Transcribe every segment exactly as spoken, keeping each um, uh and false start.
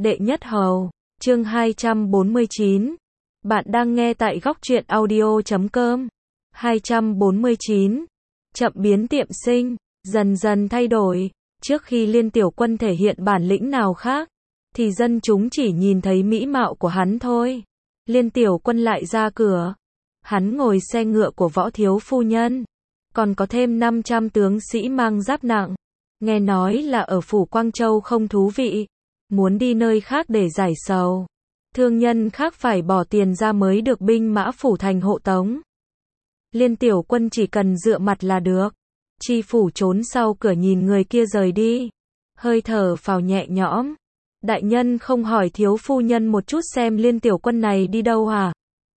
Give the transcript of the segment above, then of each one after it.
Đệ nhất hầu, chương hai trăm bốn mươi chín. Bạn đang nghe tại góc truyện audio chấm com. hai trăm bốn mươi chín. Chậm biến tiệm sinh, dần dần thay đổi. Trước khi Liên Tiểu Quân thể hiện bản lĩnh nào khác, thì dân chúng chỉ nhìn thấy mỹ mạo của hắn thôi. Liên Tiểu Quân lại ra cửa. Hắn ngồi xe ngựa của Võ Thiếu Phu Nhân. Còn có thêm năm trăm tướng sĩ mang giáp nặng. Nghe nói là ở phủ Quang Châu không thú vị. Muốn đi nơi khác để giải sầu. Thương nhân khác phải bỏ tiền ra mới được binh mã phủ thành hộ tống. Liên Tiểu Quân chỉ cần dựa mặt là được. Chi phủ trốn sau cửa nhìn người kia rời đi. Hơi thở phào nhẹ nhõm. Đại nhân không hỏi Thiếu Phu Nhân một chút xem Liên Tiểu Quân này đi đâu hả?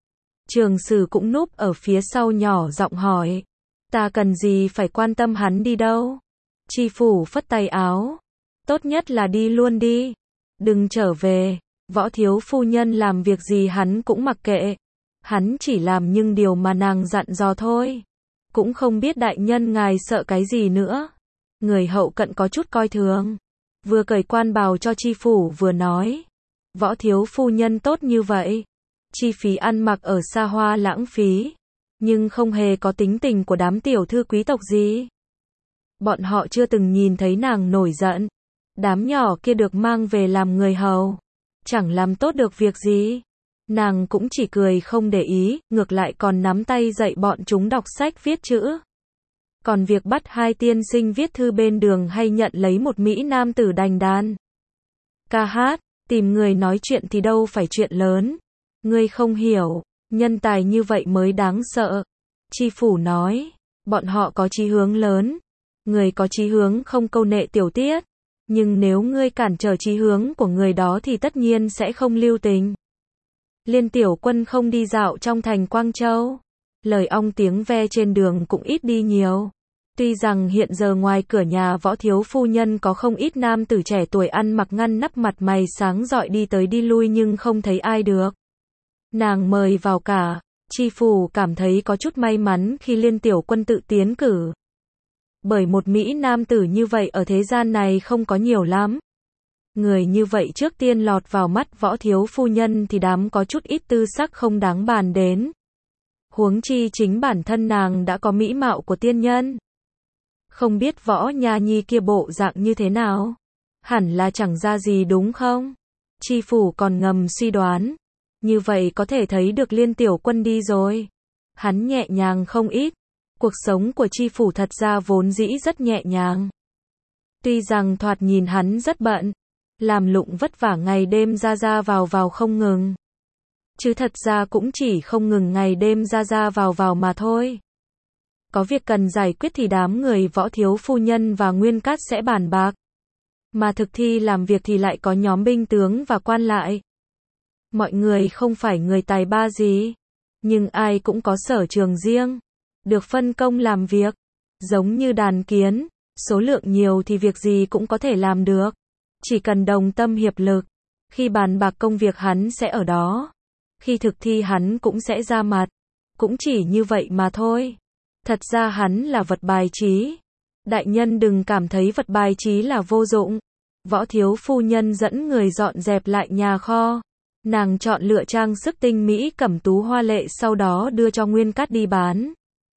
Trường Sử cũng núp ở phía sau nhỏ giọng hỏi. Ta cần gì phải quan tâm hắn đi đâu? Chi phủ phất tay áo. Tốt nhất là đi luôn đi. Đừng trở về. Võ Thiếu Phu Nhân làm việc gì hắn cũng mặc kệ. Hắn chỉ làm những điều mà nàng dặn dò thôi. Cũng không biết đại nhân ngài sợ cái gì nữa. Người hậu cận có chút coi thường. Vừa cởi quan bào cho chi phủ vừa nói. Võ Thiếu Phu Nhân tốt như vậy. Chi phí ăn mặc ở xa hoa lãng phí. Nhưng không hề có tính tình của đám tiểu thư quý tộc gì. Bọn họ chưa từng nhìn thấy nàng nổi giận. Đám nhỏ kia được mang về làm người hầu. Chẳng làm tốt được việc gì. Nàng cũng chỉ cười không để ý, ngược lại còn nắm tay dạy bọn chúng đọc sách viết chữ. Còn việc bắt hai tiên sinh viết thư bên đường hay nhận lấy một mỹ nam tử đành đàn ca hát, tìm người nói chuyện thì đâu phải chuyện lớn. Ngươi không hiểu, nhân tài như vậy mới đáng sợ. Chi phủ nói, bọn họ có chí hướng lớn. Người có chí hướng không câu nệ tiểu tiết. Nhưng nếu ngươi cản trở chí hướng của người đó thì tất nhiên sẽ không lưu tình. Liên Tiểu Quân không đi dạo trong thành Quang Châu. Lời ong tiếng ve trên đường cũng ít đi nhiều. Tuy rằng hiện giờ ngoài cửa nhà Võ Thiếu Phu Nhân có không ít nam tử trẻ tuổi ăn mặc ngăn nắp mặt mày sáng rọi đi tới đi lui nhưng không thấy ai được. Nàng mời vào cả. Chi phủ cảm thấy có chút may mắn khi Liên Tiểu Quân tự tiến cử. Bởi một mỹ nam tử như vậy ở thế gian này không có nhiều lắm. Người như vậy trước tiên lọt vào mắt Võ Thiếu Phu Nhân thì đám có chút ít tư sắc không đáng bàn đến. Huống chi chính bản thân nàng đã có mỹ mạo của tiên nhân. Không biết Võ Nha Nhi kia bộ dạng như thế nào? Hẳn là chẳng ra gì đúng không? Chi phủ còn ngầm suy đoán. Như vậy có thể thấy được Liên Tiểu Quân đi rồi. Hắn nhẹ nhàng không ít. Cuộc sống của chi phủ thật ra vốn dĩ rất nhẹ nhàng. Tuy rằng thoạt nhìn hắn rất bận. Làm lụng vất vả ngày đêm ra ra vào vào không ngừng. Chứ thật ra cũng chỉ không ngừng ngày đêm ra ra vào vào mà thôi. Có việc cần giải quyết thì đám người Võ Thiếu Phu Nhân và Nguyên Cát sẽ bàn bạc. Mà thực thi làm việc thì lại có nhóm binh tướng và quan lại. Mọi người không phải người tài ba gì. Nhưng ai cũng có sở trường riêng. Được phân công làm việc. Giống như đàn kiến. Số lượng nhiều thì việc gì cũng có thể làm được. Chỉ cần đồng tâm hiệp lực. Khi bàn bạc công việc hắn sẽ ở đó. Khi thực thi hắn cũng sẽ ra mặt. Cũng chỉ như vậy mà thôi. Thật ra hắn là vật bài trí. Đại nhân đừng cảm thấy vật bài trí là vô dụng. Võ Thiếu Phu Nhân dẫn người dọn dẹp lại nhà kho. Nàng chọn lựa trang sức tinh mỹ cẩm tú hoa lệ sau đó đưa cho Nguyên Cát đi bán.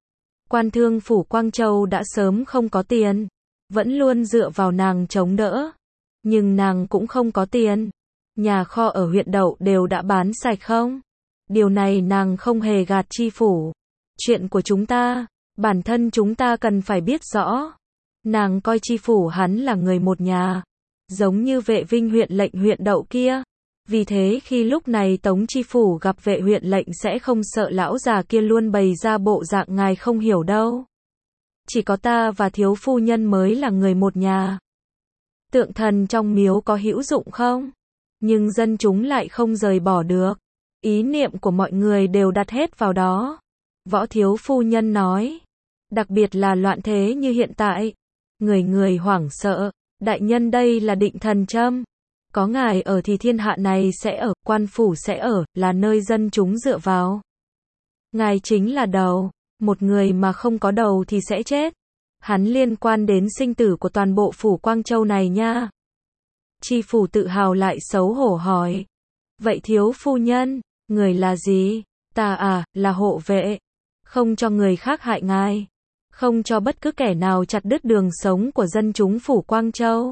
Quan thương phủ Quang Châu đã sớm không có tiền. Vẫn luôn dựa vào nàng chống đỡ. Nhưng nàng cũng không có tiền. Nhà kho ở huyện Đậu đều đã bán sạch không? Điều này nàng không hề gạt chi phủ. Chuyện của chúng ta, bản thân chúng ta cần phải biết rõ. Nàng coi chi phủ hắn là người một nhà. Giống như vệ vinh huyện lệnh huyện Đậu kia. Vì thế khi lúc này Tống chi phủ gặp vệ huyện lệnh sẽ không sợ lão già kia luôn bày ra bộ dạng ngài không hiểu đâu. Chỉ có ta và Thiếu Phu Nhân mới là người một nhà. Tượng thần trong miếu có hữu dụng không? Nhưng dân chúng lại không rời bỏ được. Ý niệm của mọi người đều đặt hết vào đó. Võ Thiếu Phu Nhân nói. Đặc biệt là loạn thế như hiện tại. Người người hoảng sợ. Đại nhân đây là định thần châm. Có ngài ở thì thiên hạ này sẽ ở, quan phủ sẽ ở, là nơi dân chúng dựa vào. Ngài chính là đầu. Một người mà không có đầu thì sẽ chết. Hắn liên quan đến sinh tử của toàn bộ phủ Quang Châu này nha. Tri phủ tự hào lại xấu hổ hỏi. Vậy thiếu phu nhân, người là gì? Ta à, là hộ vệ. Không cho người khác hại ngài. Không cho bất cứ kẻ nào chặt đứt đường sống của dân chúng phủ Quang Châu.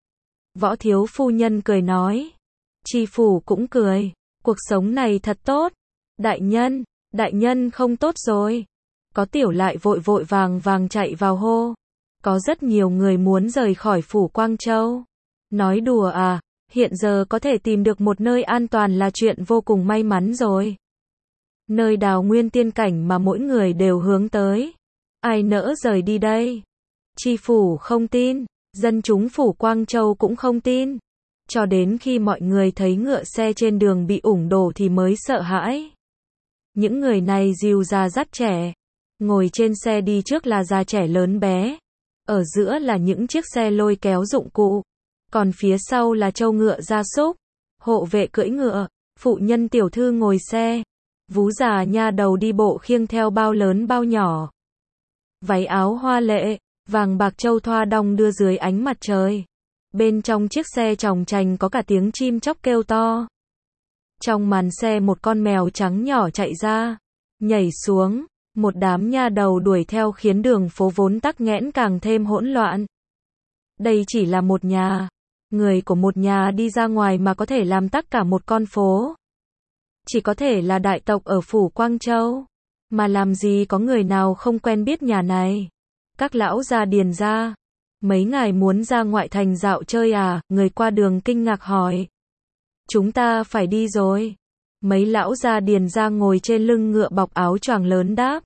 Võ thiếu phu nhân cười nói. Tri phủ cũng cười. Cuộc sống này thật tốt. Đại nhân, đại nhân không tốt rồi. Có tiểu lại vội vội vàng vàng chạy vào hô. Có rất nhiều người muốn rời khỏi phủ Quang Châu. Nói đùa à, hiện giờ có thể tìm được một nơi an toàn là chuyện vô cùng may mắn rồi. Nơi đào nguyên tiên cảnh mà mỗi người đều hướng tới. Ai nỡ rời đi đây? Tri phủ không tin, dân chúng phủ Quang Châu cũng không tin. Cho đến khi mọi người thấy ngựa xe trên đường bị ủng đổ thì mới sợ hãi. Những người này dìu già dắt trẻ. Ngồi trên xe đi trước là già trẻ lớn bé. Ở giữa là những chiếc xe lôi kéo dụng cụ. Còn phía sau là trâu ngựa gia súc. Hộ vệ cưỡi ngựa. Phụ nhân tiểu thư ngồi xe. Vú già nha đầu đi bộ khiêng theo bao lớn bao nhỏ. Váy áo hoa lệ, vàng bạc châu thoa đong đưa dưới ánh mặt trời. Bên trong chiếc xe chòng chành có cả tiếng chim chóc kêu to. Trong màn xe một con mèo trắng nhỏ chạy ra, nhảy xuống, một đám nha đầu đuổi theo khiến đường phố vốn tắc nghẽn càng thêm hỗn loạn. Đây chỉ là một nhà, người của một nhà đi ra ngoài mà có thể làm tắc cả một con phố. Chỉ có thể là đại tộc ở phủ Quang Châu, mà làm gì có người nào không quen biết nhà này. Các lão gia điền ra. Mấy ngài muốn ra ngoại thành dạo chơi à? Người qua đường kinh ngạc hỏi. Chúng ta phải đi rồi. Mấy lão gia điền ra ngồi trên lưng ngựa bọc áo choàng lớn đáp.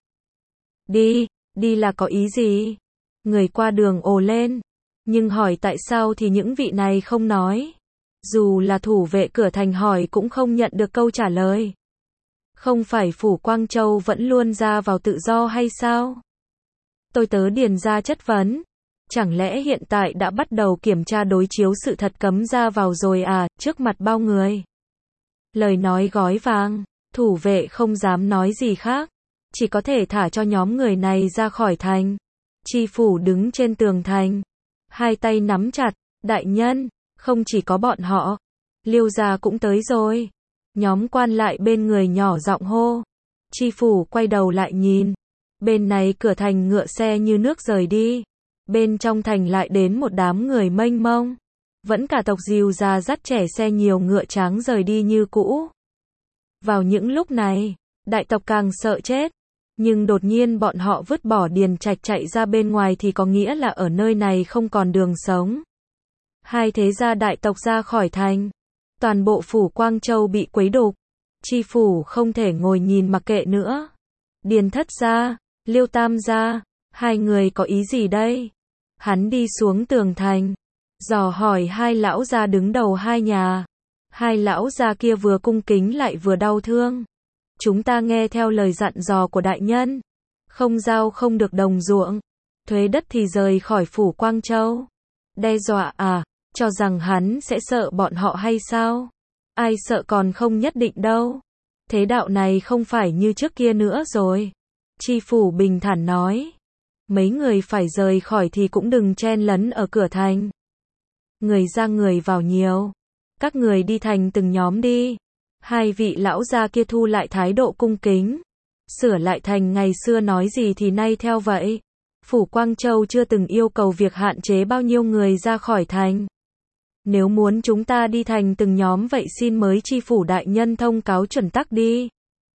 Đi, đi là có ý gì? Người qua đường ồ lên. Nhưng hỏi tại sao thì những vị này không nói. Dù là thủ vệ cửa thành hỏi cũng không nhận được câu trả lời. Không phải phủ Quang Châu vẫn luôn ra vào tự do hay sao? Tôi tớ điền ra chất vấn. Chẳng lẽ hiện tại đã bắt đầu kiểm tra đối chiếu sự thật cấm ra vào rồi à, trước mặt bao người? Lời nói gói vàng, thủ vệ không dám nói gì khác. Chỉ có thể thả cho nhóm người này ra khỏi thành. Tri phủ đứng trên tường thành. Hai tay nắm chặt, đại nhân, không chỉ có bọn họ. Liêu gia cũng tới rồi. Nhóm quan lại bên người nhỏ giọng hô. Tri phủ quay đầu lại nhìn. Bên này cửa thành ngựa xe như nước rời đi. Bên trong thành lại đến một đám người mênh mông. Vẫn cả tộc dìu già dắt trẻ xe nhiều ngựa trắng rời đi như cũ. Vào những lúc này, đại tộc càng sợ chết. Nhưng đột nhiên bọn họ vứt bỏ điền trạch chạy ra bên ngoài thì có nghĩa là ở nơi này không còn đường sống. Hai thế gia đại tộc ra khỏi thành. Toàn bộ phủ Quang Châu bị quấy đục. Tri phủ không thể ngồi nhìn mặc kệ nữa. Điền thất gia, Liêu tam gia, hai người có ý gì đây? Hắn đi xuống tường thành, dò hỏi hai lão gia đứng đầu hai nhà. Hai lão gia kia vừa cung kính lại vừa đau thương. Chúng ta nghe theo lời dặn dò của đại nhân. Không giao không được đồng ruộng. Thuế đất thì rời khỏi phủ Quang Châu. Đe dọa à, cho rằng hắn sẽ sợ bọn họ hay sao? Ai sợ còn không nhất định đâu. Thế đạo này không phải như trước kia nữa rồi. Tri phủ bình thản nói. Mấy người phải rời khỏi thì cũng đừng chen lấn ở cửa thành. Người ra người vào nhiều. Các người đi thành từng nhóm đi. Hai vị lão gia kia thu lại thái độ cung kính. Sửa lại thành ngày xưa nói gì thì nay theo vậy. Phủ Quang Châu chưa từng yêu cầu việc hạn chế bao nhiêu người ra khỏi thành. Nếu muốn chúng ta đi thành từng nhóm vậy xin mới tri phủ đại nhân thông cáo chuẩn tắc đi.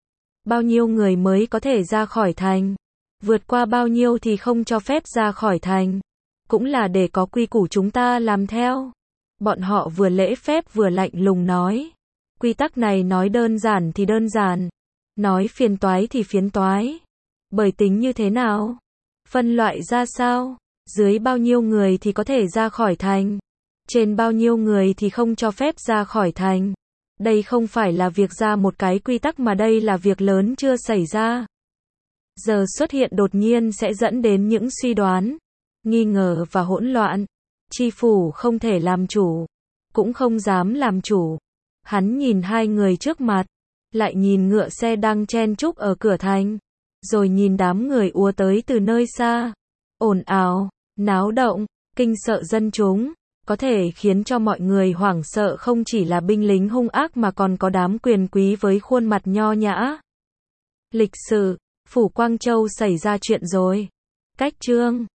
Bao nhiêu người mới có thể ra khỏi thành? Vượt qua bao nhiêu thì không cho phép ra khỏi thành. Cũng là để có quy củ chúng ta làm theo. Bọn họ vừa lễ phép vừa lạnh lùng nói. Quy tắc này nói đơn giản thì đơn giản. Nói phiền toái thì phiền toái. Bởi tính như thế nào? Phân loại ra sao? Dưới bao nhiêu người thì có thể ra khỏi thành? Trên bao nhiêu người thì không cho phép ra khỏi thành? Đây không phải là việc ra một cái quy tắc mà đây là việc lớn chưa xảy ra. Giờ xuất hiện đột nhiên sẽ dẫn đến những suy đoán, nghi ngờ và hỗn loạn. Tri phủ không thể làm chủ, cũng không dám làm chủ. Hắn nhìn hai người trước mặt, lại nhìn ngựa xe đang chen chúc ở cửa thành, rồi nhìn đám người ùa tới từ nơi xa, ồn ào, náo động, kinh sợ dân chúng. có thể khiến cho mọi người hoảng sợ không chỉ là binh lính hung ác mà còn có đám quyền quý với khuôn mặt nho nhã. Lịch sử, Phủ Quang Châu xảy ra chuyện rồi. Cách chương